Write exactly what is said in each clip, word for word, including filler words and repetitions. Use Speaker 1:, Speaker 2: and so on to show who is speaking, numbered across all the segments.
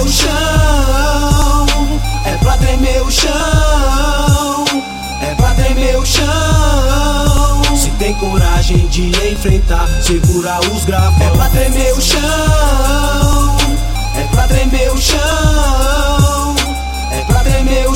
Speaker 1: o chão, é pra tremer o chão, é pra tremer o chão. Se tem coragem de enfrentar, segura os gravões. É pra tremer o chão, é pra tremer o chão, é pra tremer o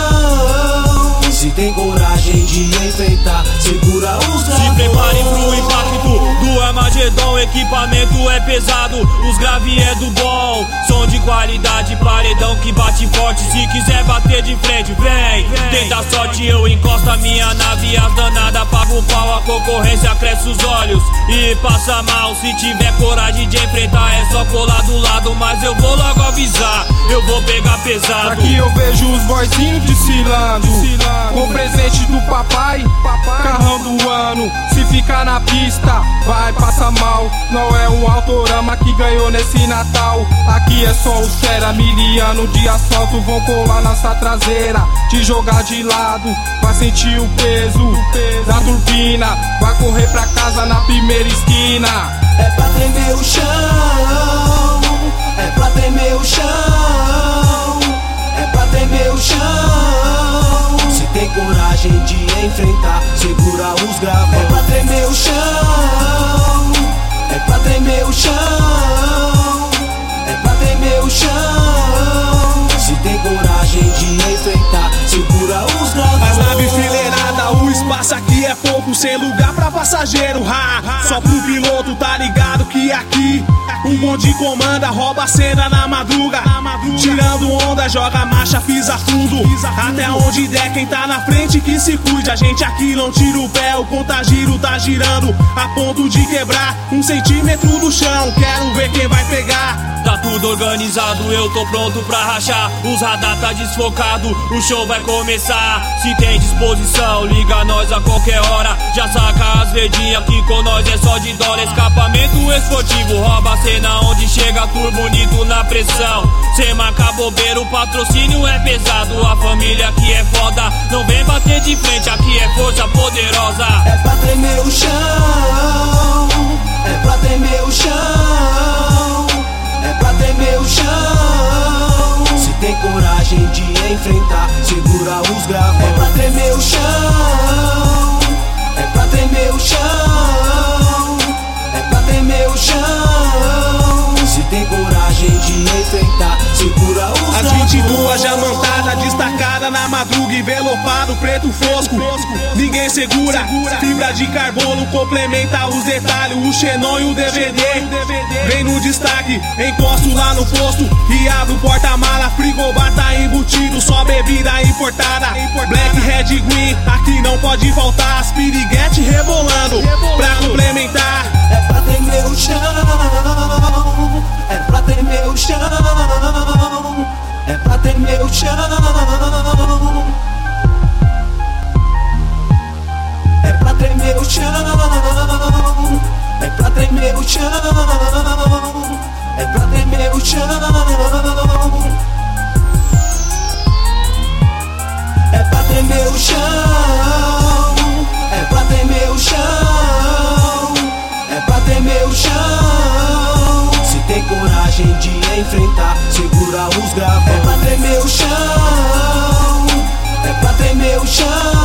Speaker 1: chão. Se tem coragem de enfrentar, segura os gravões.
Speaker 2: Se prepare pro impacto do Armagedon. Equipamento é pesado, os grave é do bom. Som de qualidade, paredão que bate forte. Se quiser bater de frente, vem, vem. Tenta a sorte, eu encosto a minha nave. As danadas pago o pau, a concorrência cresce os olhos e passa mal. Se tiver coragem de enfrentar, é só colar do lado. Mas eu vou logo avisar, eu vou pegar pesado.
Speaker 3: Aqui eu vejo os boyzinhos desfilando, com presente do papai, carrão do ano. Se ficar na pista, vai passar mal. Não é um autorama que ganhou nesse Natal. Aqui é só o Cera, miliano de asfalto. Vão colar nossa traseira, te jogar de lado. Vai sentir o peso da turbina, vai correr pra casa na primeira esquina.
Speaker 1: É pra tremer o chão, é pra tremer o chão, é pra tremer o chão. Se tem coragem de enfrentar, segura os gravões. É pra tremer o chão, é pra tremer o chão, é pra tremer o chão. Se tem coragem de enfrentar, segura os gravões.
Speaker 4: As naves fileiradas, o espaço aqui é pouco, sem lugar pra passageiro, ha. Só pro piloto, tá ligado que aqui um bonde comanda, rouba a cena na madruga. Tirando onda, joga marcha, pisa fundo. Até onde der, quem tá na frente que se cuide. A gente aqui não tira o pé, o contagiro tá girando a ponto de quebrar um centímetro do chão. Quero ver quem vai pegar.
Speaker 2: Tá tudo organizado, eu tô pronto pra rachar. Os radar tá desfocado, o show vai começar. Se tem disposição, liga nós a qualquer hora. Já saca as verdinhas que com nós é só de dólar. Escapamento esportivo, rouba a cena onde chega tour bonito na pressão. Sem marcar bobeira, o patrocínio é pesado. A família aqui é foda, não vem bater de frente, aqui é força poderosa.
Speaker 1: É pra tremer o chão, é pra tremer o chão, é pra tremer o chão. Se tem coragem de enfrentar, segura os gravões. É pra tremer o chão, é pra tremer o chão, é pra tremer o chão. Se tem coragem de enfrentar, segura os gravões.
Speaker 4: As vinte e duas já montada, destacada na madruga, envelopado, preto fosco. Ninguém segura, fibra de carbono complementa os detalhes. O xenon e o D V D vem no destaque, encosto lá no posto e abro o porta-mala. Frigobar tá embutido, só bebida importada. Black, Red, Green, aqui não pode faltar. As piriguete rebolando pra complementar.
Speaker 1: É pra tremer o chão, é pra tremer o chão, é pra tremer o chão. É pra tremer o chão, é pra tremer o chão, é pra tremer o chão. É pra tremer o chão, é pra tremer o chão, é pra tremer o chão. Se tem coragem de enfrentar, segura os gravões. É pra tremer o chão, é pra tremer o chão,